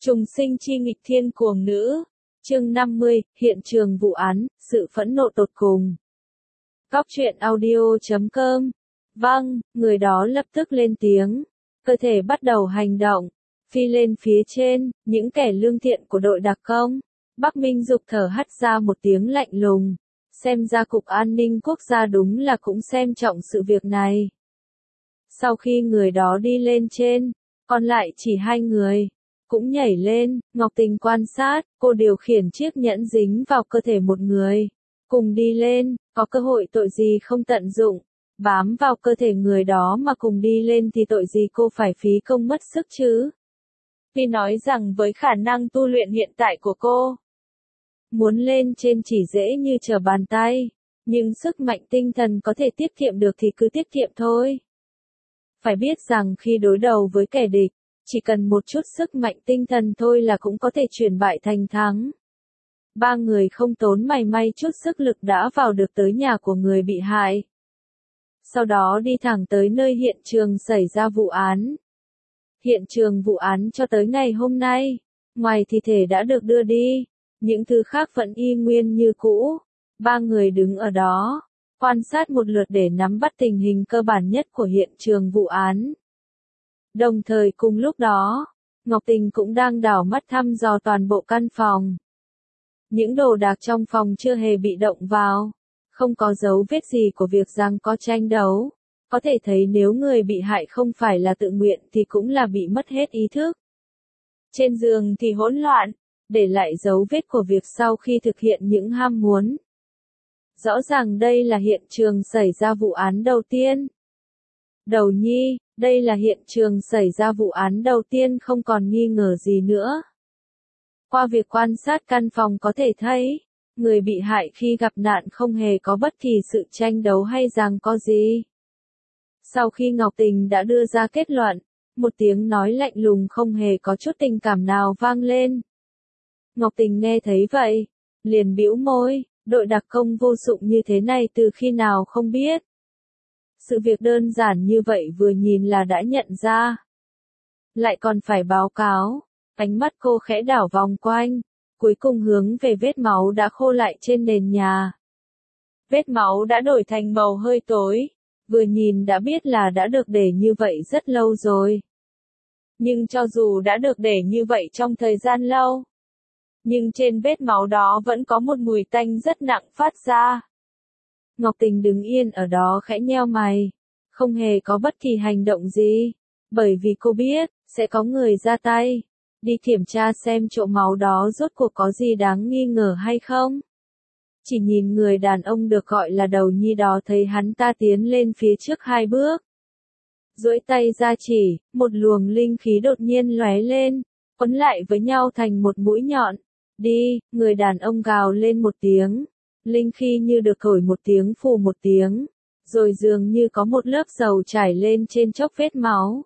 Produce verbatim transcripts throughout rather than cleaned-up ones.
Trùng sinh chi nghịch thiên cuồng nữ. Chương năm mươi, hiện trường vụ án, sự phẫn nộ tột cùng. Góc truyện audio chấm com. Vâng, người đó lập tức lên tiếng. Cơ thể bắt đầu hành động. Phi lên phía trên, những kẻ lương thiện của đội đặc công. Bắc Minh Dục thở hắt ra một tiếng lạnh lùng. Xem ra Cục An ninh Quốc gia đúng là cũng xem trọng sự việc này. Sau khi người đó đi lên trên, còn lại chỉ hai người. Cũng nhảy lên, Ngọc Tình quan sát, cô điều khiển chiếc nhẫn dính vào cơ thể một người. Cùng đi lên, có cơ hội tội gì không tận dụng, bám vào cơ thể người đó mà cùng đi lên thì tội gì cô phải phí công mất sức chứ. Vì nói rằng với khả năng tu luyện hiện tại của cô, muốn lên trên chỉ dễ như trở bàn tay, nhưng sức mạnh tinh thần có thể tiết kiệm được thì cứ tiết kiệm thôi. Phải biết rằng khi đối đầu với kẻ địch, chỉ cần một chút sức mạnh tinh thần thôi là cũng có thể chuyển bại thành thắng. Ba người không tốn mảy may chút sức lực đã vào được tới nhà của người bị hại. Sau đó đi thẳng tới nơi hiện trường xảy ra vụ án. Hiện trường vụ án cho tới ngày hôm nay, ngoài thi thể đã được đưa đi, những thứ khác vẫn y nguyên như cũ. Ba người đứng ở đó, quan sát một lượt để nắm bắt tình hình cơ bản nhất của hiện trường vụ án. Đồng thời cùng lúc đó, Ngọc Tình cũng đang đảo mắt thăm dò toàn bộ căn phòng. Những đồ đạc trong phòng chưa hề bị động vào, không có dấu vết gì của việc giằng co tranh đấu. Có thể thấy nếu người bị hại không phải là tự nguyện thì cũng là bị mất hết ý thức. Trên giường thì hỗn loạn, để lại dấu vết của việc sau khi thực hiện những ham muốn. Rõ ràng đây là hiện trường xảy ra vụ án đầu tiên. Đầu nhi, đây là hiện trường xảy ra vụ án đầu tiên không còn nghi ngờ gì nữa. Qua việc quan sát căn phòng có thể thấy, người bị hại khi gặp nạn không hề có bất kỳ sự tranh đấu hay giằng co gì. Sau khi Ngọc Tình đã đưa ra kết luận, một tiếng nói lạnh lùng không hề có chút tình cảm nào vang lên. Ngọc Tình nghe thấy vậy, liền bĩu môi, đội đặc công vô dụng như thế này từ khi nào không biết. Sự việc đơn giản như vậy vừa nhìn là đã nhận ra. Lại còn phải báo cáo, ánh mắt cô khẽ đảo vòng quanh, cuối cùng hướng về vết máu đã khô lại trên nền nhà. Vết máu đã đổi thành màu hơi tối, vừa nhìn đã biết là đã được để như vậy rất lâu rồi. Nhưng cho dù đã được để như vậy trong thời gian lâu, nhưng trên vết máu đó vẫn có một mùi tanh rất nặng phát ra. Ngọc Tình đứng yên ở đó khẽ nheo mày, không hề có bất kỳ hành động gì, bởi vì cô biết, sẽ có người ra tay, đi kiểm tra xem chỗ máu đó rốt cuộc có gì đáng nghi ngờ hay không. Chỉ nhìn người đàn ông được gọi là Đầu Nhi đó thấy hắn ta tiến lên phía trước hai bước. Duỗi tay ra chỉ, một luồng linh khí đột nhiên lóe lên, quấn lại với nhau thành một mũi nhọn. Đi, người đàn ông gào lên một tiếng. Linh khí như được thổi một tiếng phù một tiếng, rồi dường như có một lớp dầu trải lên trên chốc vết máu.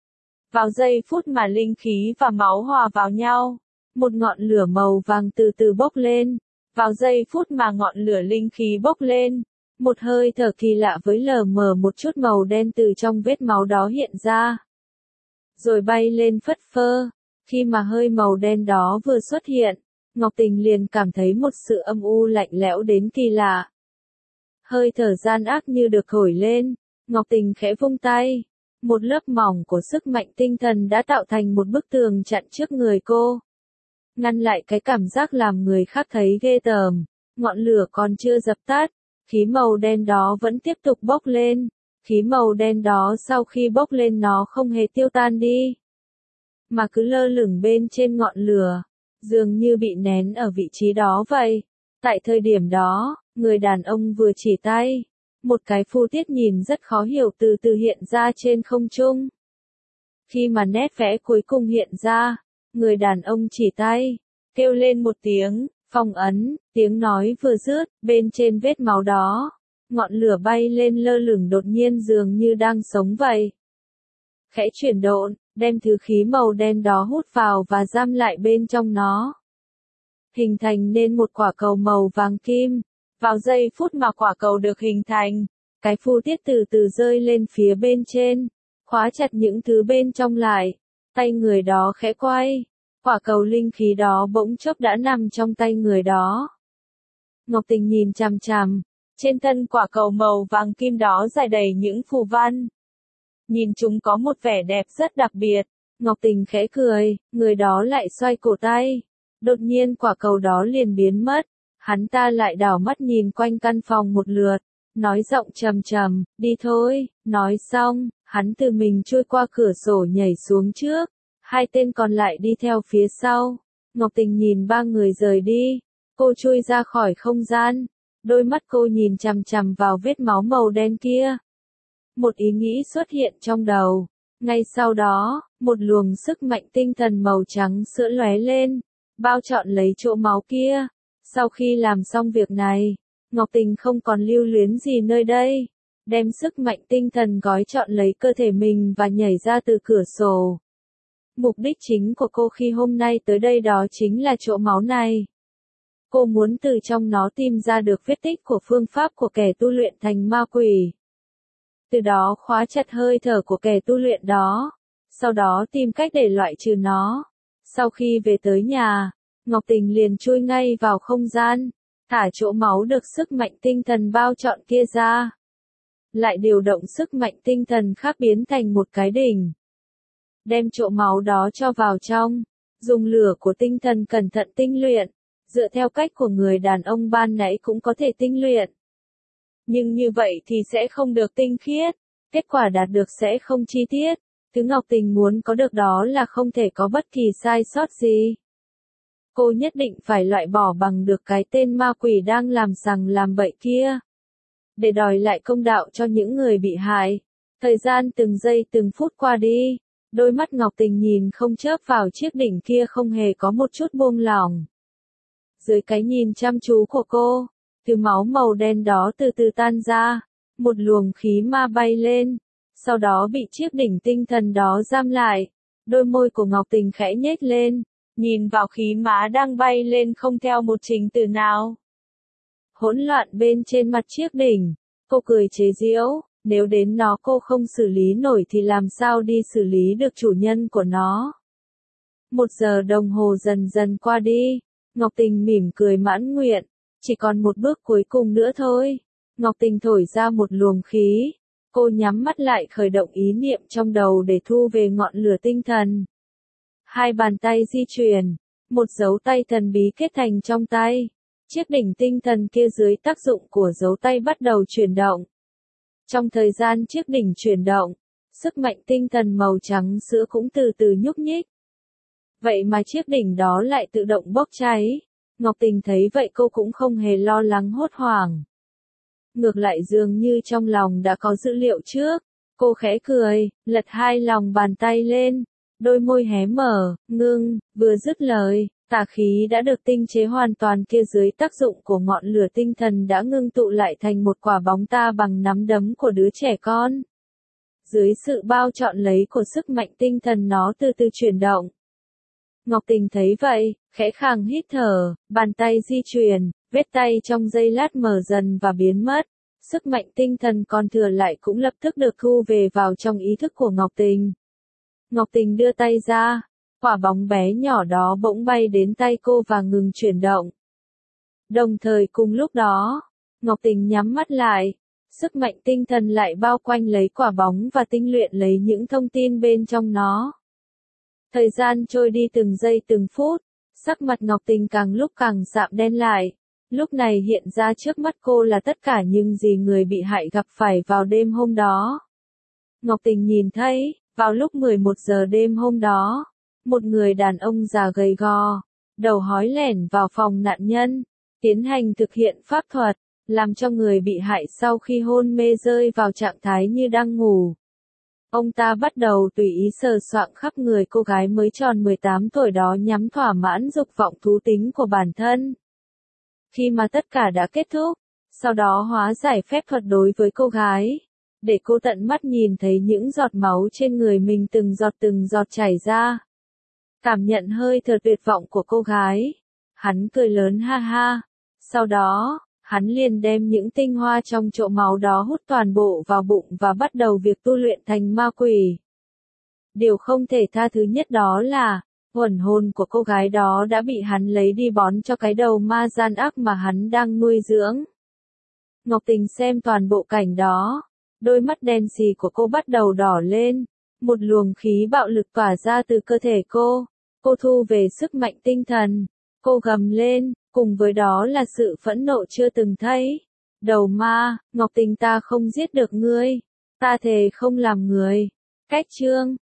Vào giây phút mà linh khí và máu hòa vào nhau, một ngọn lửa màu vàng từ từ bốc lên. Vào giây phút mà ngọn lửa linh khí bốc lên, một hơi thở kỳ lạ với lờ mờ một chút màu đen từ trong vết máu đó hiện ra. Rồi bay lên phất phơ, khi mà hơi màu đen đó vừa xuất hiện, Ngọc Tình liền cảm thấy một sự âm u lạnh lẽo đến kỳ lạ. Hơi thở gian ác như được thổi lên, Ngọc Tình khẽ vung tay. Một lớp mỏng của sức mạnh tinh thần đã tạo thành một bức tường chặn trước người cô. Ngăn lại cái cảm giác làm người khác thấy ghê tởm. Ngọn lửa còn chưa dập tắt, khí màu đen đó vẫn tiếp tục bốc lên. Khí màu đen đó sau khi bốc lên nó không hề tiêu tan đi, mà cứ lơ lửng bên trên ngọn lửa, dường như bị nén ở vị trí đó vậy. Tại thời điểm đó, người đàn ông vừa chỉ tay, một cái phu tiết nhìn rất khó hiểu từ từ hiện ra trên không trung. Khi mà nét vẽ cuối cùng hiện ra, người đàn ông chỉ tay, kêu lên một tiếng, phong ấn, tiếng nói vừa dứt, bên trên vết máu đó, ngọn lửa bay lên lơ lửng đột nhiên dường như đang sống vậy. Khẽ chuyển động, đem thứ khí màu đen đó hút vào và giam lại bên trong nó. Hình thành nên một quả cầu màu vàng kim. Vào giây phút mà quả cầu được hình thành, cái phu tiết từ từ rơi lên phía bên trên, khóa chặt những thứ bên trong lại. Tay người đó khẽ quay, quả cầu linh khí đó bỗng chốc đã nằm trong tay người đó. Ngọc Tình nhìn chằm chằm, trên thân quả cầu màu vàng kim đó rải đầy những phù văn. Nhìn chúng có một vẻ đẹp rất đặc biệt, Ngọc Tình khẽ cười, người đó lại xoay cổ tay. Đột nhiên quả cầu đó liền biến mất, hắn ta lại đảo mắt nhìn quanh căn phòng một lượt, nói giọng trầm trầm, đi thôi, nói xong, hắn tự mình chui qua cửa sổ nhảy xuống trước, hai tên còn lại đi theo phía sau. Ngọc Tình nhìn ba người rời đi, cô chui ra khỏi không gian, đôi mắt cô nhìn chằm chằm vào vết máu màu đen kia. Một ý nghĩ xuất hiện trong đầu, ngay sau đó, một luồng sức mạnh tinh thần màu trắng sữa lóe lên, bao trọn lấy chỗ máu kia. Sau khi làm xong việc này, Ngọc Tình không còn lưu luyến gì nơi đây, đem sức mạnh tinh thần gói trọn lấy cơ thể mình và nhảy ra từ cửa sổ. Mục đích chính của cô khi hôm nay tới đây đó chính là chỗ máu này. Cô muốn từ trong nó tìm ra được vết tích của phương pháp của kẻ tu luyện thành ma quỷ. Từ đó khóa chặt hơi thở của kẻ tu luyện đó, sau đó tìm cách để loại trừ nó. Sau khi về tới nhà, Ngọc Tình liền chui ngay vào không gian, thả chỗ máu được sức mạnh tinh thần bao trọn kia ra. Lại điều động sức mạnh tinh thần khác biến thành một cái đỉnh. Đem chỗ máu đó cho vào trong, dùng lửa của tinh thần cẩn thận tinh luyện, dựa theo cách của người đàn ông ban nãy cũng có thể tinh luyện. Nhưng như vậy thì sẽ không được tinh khiết, kết quả đạt được sẽ không chi tiết. Thứ Ngọc Tình muốn có được đó là không thể có bất kỳ sai sót gì. Cô nhất định phải loại bỏ bằng được cái tên ma quỷ đang làm sằng làm bậy kia. Để đòi lại công đạo cho những người bị hại. Thời gian từng giây từng phút qua đi, đôi mắt Ngọc Tình nhìn không chớp vào chiếc đỉnh kia không hề có một chút buông lỏng. Dưới cái nhìn chăm chú của cô, từ máu màu đen đó từ từ tan ra, một luồng khí ma bay lên, sau đó bị chiếc đỉnh tinh thần đó giam lại. Đôi môi của Ngọc Tình khẽ nhếch lên, nhìn vào khí má đang bay lên không theo một trình tự nào. Hỗn loạn bên trên mặt chiếc đỉnh, cô cười chế giễu, nếu đến nó cô không xử lý nổi thì làm sao đi xử lý được chủ nhân của nó. Một giờ đồng hồ dần dần qua đi, Ngọc Tình mỉm cười mãn nguyện, chỉ còn một bước cuối cùng nữa thôi. Ngọc Tình thổi ra một luồng khí, cô nhắm mắt lại khởi động ý niệm trong đầu để thu về ngọn lửa tinh thần. Hai bàn tay di chuyển, một dấu tay thần bí kết thành trong tay. Chiếc đỉnh tinh thần kia dưới tác dụng của dấu tay bắt đầu chuyển động. Trong thời gian chiếc đỉnh chuyển động, sức mạnh tinh thần màu trắng sữa cũng từ từ nhúc nhích. Vậy mà chiếc đỉnh đó lại tự động bốc cháy. Ngọc Tình thấy vậy cô cũng không hề lo lắng hốt hoảng. Ngược lại dường như trong lòng đã có dữ liệu trước, cô khẽ cười, lật hai lòng bàn tay lên, đôi môi hé mở, ngưng, vừa dứt lời, tà khí đã được tinh chế hoàn toàn kia dưới tác dụng của ngọn lửa tinh thần đã ngưng tụ lại thành một quả bóng ta bằng nắm đấm của đứa trẻ con. Dưới sự bao trọn lấy của sức mạnh tinh thần nó từ từ chuyển động. Ngọc Tình thấy vậy, khẽ khàng hít thở, bàn tay di chuyển, vết tay trong giây lát mở dần và biến mất. Sức mạnh tinh thần còn thừa lại cũng lập tức được thu về vào trong ý thức của Ngọc Tình. Ngọc Tình đưa tay ra, quả bóng bé nhỏ đó bỗng bay đến tay cô và ngừng chuyển động. Đồng thời cùng lúc đó, Ngọc Tình nhắm mắt lại, sức mạnh tinh thần lại bao quanh lấy quả bóng và tinh luyện lấy những thông tin bên trong nó. Thời gian trôi đi từng giây từng phút, sắc mặt Ngọc Tình càng lúc càng sạm đen lại. Lúc này hiện ra trước mắt cô là tất cả những gì người bị hại gặp phải vào đêm hôm đó. Ngọc Tình nhìn thấy, vào lúc mười một giờ đêm hôm đó, một người đàn ông già gầy gò, đầu hói lẻn vào phòng nạn nhân, tiến hành thực hiện pháp thuật, làm cho người bị hại sau khi hôn mê rơi vào trạng thái như đang ngủ. Ông ta bắt đầu tùy ý sờ soạng khắp người cô gái mới tròn mười tám tuổi đó nhằm thỏa mãn dục vọng thú tính của bản thân. Khi mà tất cả đã kết thúc, sau đó hóa giải phép thuật đối với cô gái, để cô tận mắt nhìn thấy những giọt máu trên người mình từng giọt từng giọt chảy ra. Cảm nhận hơi thở tuyệt vọng của cô gái, hắn cười lớn ha ha. Sau đó, hắn liền đem những tinh hoa trong chỗ máu đó hút toàn bộ vào bụng và bắt đầu việc tu luyện thành ma quỷ. Điều không thể tha thứ nhất đó là, Huẩn hồn của cô gái đó đã bị hắn lấy đi bón cho cái đầu ma gian ác mà hắn đang nuôi dưỡng. Ngọc Tình xem toàn bộ cảnh đó, đôi mắt đen sì của cô bắt đầu đỏ lên, một luồng khí bạo lực tỏa ra từ cơ thể cô. Cô thu về sức mạnh tinh thần, cô gầm lên, cùng với đó là sự phẫn nộ chưa từng thấy. Đầu ma, Ngọc Tình ta không giết được ngươi, ta thề không làm người. Cách chương